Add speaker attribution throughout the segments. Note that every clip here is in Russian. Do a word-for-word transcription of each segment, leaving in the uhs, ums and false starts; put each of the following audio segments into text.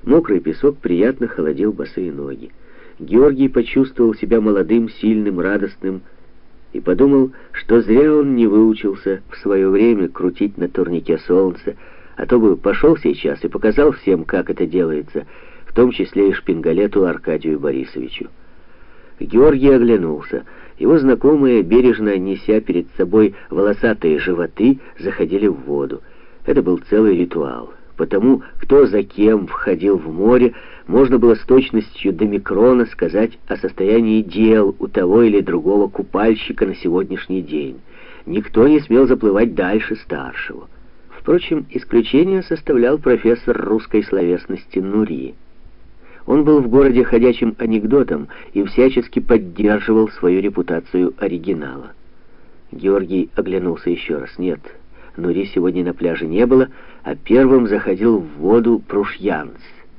Speaker 1: Мокрый песок приятно холодил босые ноги. Георгий почувствовал себя молодым, сильным, радостным и подумал, что зря он не выучился в свое время крутить на турнике солнце, а то бы пошел сейчас и показал всем, как это делается, в том числе и шпингалету Аркадию Борисовичу. Георгий оглянулся. Его знакомые, бережно неся перед собой волосатые животы, заходили в воду. Это был целый ритуал. Потому кто за кем входил в море, можно было с точностью до микрона сказать о состоянии дел у того или другого купальщика на сегодняшний день. Никто не смел заплывать дальше старшего. Впрочем, исключение составлял профессор русской словесности Нури. Он был в городе ходячим анекдотом и всячески поддерживал свою репутацию оригинала. Георгий оглянулся еще раз. Нет, Нури сегодня на пляже не было, а первым заходил в воду Прушьянц.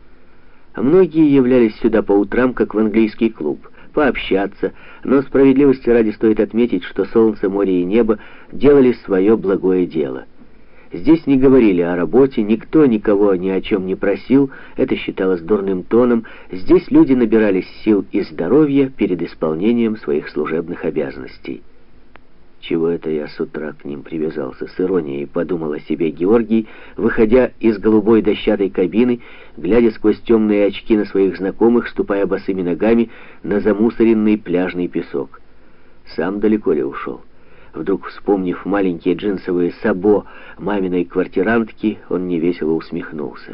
Speaker 1: А многие являлись сюда по утрам, как в английский клуб, пообщаться, но справедливости ради стоит отметить, что солнце, море и небо делали свое благое дело. Здесь не говорили о работе, никто никого ни о чем не просил, это считалось дурным тоном. Здесь люди набирались сил и здоровья перед исполнением своих служебных обязанностей. «Чего это я с утра к ним привязался?» — с иронией подумал о себе Георгий, выходя из голубой дощатой кабины, глядя сквозь темные очки на своих знакомых, ступая босыми ногами на замусоренный пляжный песок. Сам далеко ли ушел? Вдруг, вспомнив маленькие джинсовые сабо маминой квартирантки, он невесело усмехнулся.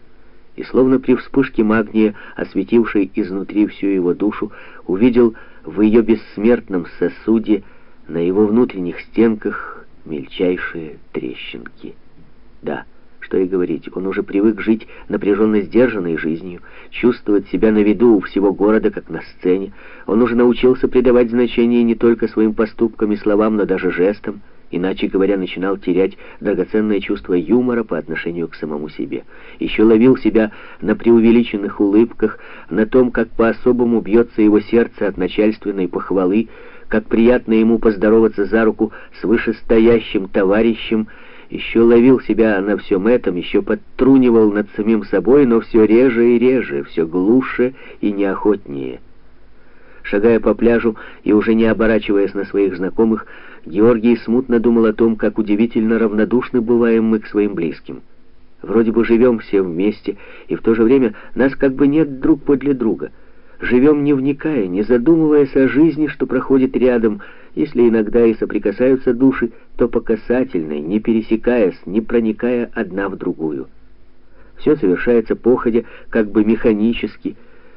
Speaker 1: И словно при вспышке магния, осветившей изнутри всю его душу, увидел в ее бессмертном сосуде на его внутренних стенках мельчайшие трещинки. Да, что и говорить, он уже привык жить напряженно сдержанной жизнью, чувствовать себя на виду у всего города, как на сцене. Он уже научился придавать значение не только своим поступкам и словам, но даже жестам, иначе говоря, начинал терять драгоценное чувство юмора по отношению к самому себе. Еще ловил себя на преувеличенных улыбках, на том, как по-особому бьется его сердце от начальственной похвалы, как приятно ему поздороваться за руку с вышестоящим товарищем. Еще ловил себя на всем этом, еще подтрунивал над самим собой, но все реже и реже, все глуше и неохотнее. Шагая по пляжу и уже не оборачиваясь на своих знакомых, Георгий смутно думал о том, как удивительно равнодушны бываем мы к своим близким. Вроде бы живем все вместе, и в то же время нас как бы нет друг подле друга. Живем не вникая, не задумываясь о жизни, что проходит рядом. Если иногда и соприкасаются души, то по касательной, не пересекаясь, не проникая одна в другую. Все совершается походя, как бы механически,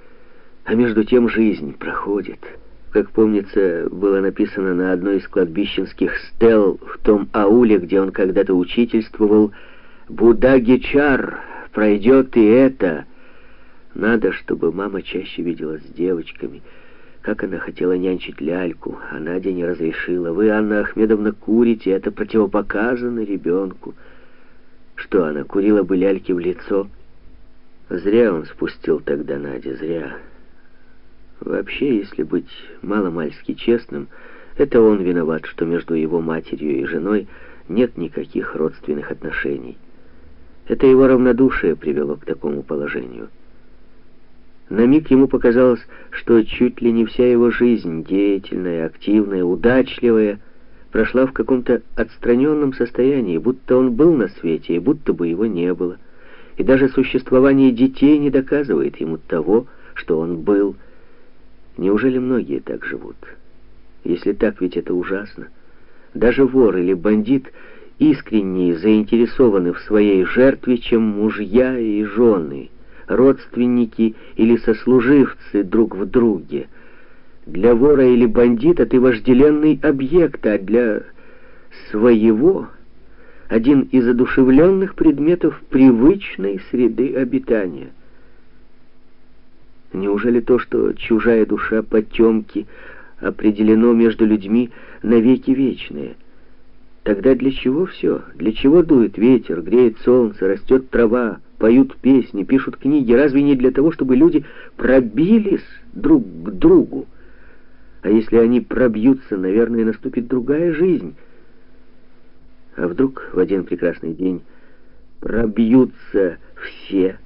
Speaker 1: а между тем жизнь проходит. Как помнится, было написано на одной из кладбищенских стел в том ауле, где он когда-то учительствовал: «Будагичар, пройдет и это». Надо, чтобы мама чаще виделась с девочками. Как она хотела нянчить ляльку, а Надя не разрешила. Вы, Анна Ахмедовна, курите, это противопоказано ребенку. Что, она курила бы ляльки в лицо? Зря он спустил тогда Надя, зря. Вообще, если быть маломальски честным, это он виноват, что между его матерью и женой нет никаких родственных отношений. Это его равнодушие привело к такому положению. На миг ему показалось, что чуть ли не вся его жизнь, деятельная, активная, удачливая, прошла в каком-то отстраненном состоянии, будто он был на свете, и будто бы его не было. И даже существование детей не доказывает ему того, что он был. Неужели многие так живут? Если так, ведь это ужасно. Даже вор или бандит искренне заинтересованы в своей жертве, чем мужья и жены, родственники или сослуживцы друг в друге. Для вора или бандита ты вожделенный объект, а для своего — один из одушевленных предметов привычной среды обитания. Неужели то, что чужая душа потемки определено между людьми навеки вечное? Тогда для чего все? Для чего дует ветер, греет солнце, растет трава, поют песни, пишут книги? Разве не для того, чтобы люди пробились друг к другу? А если они пробьются, наверное, наступит другая жизнь. А вдруг в один прекрасный день пробьются все,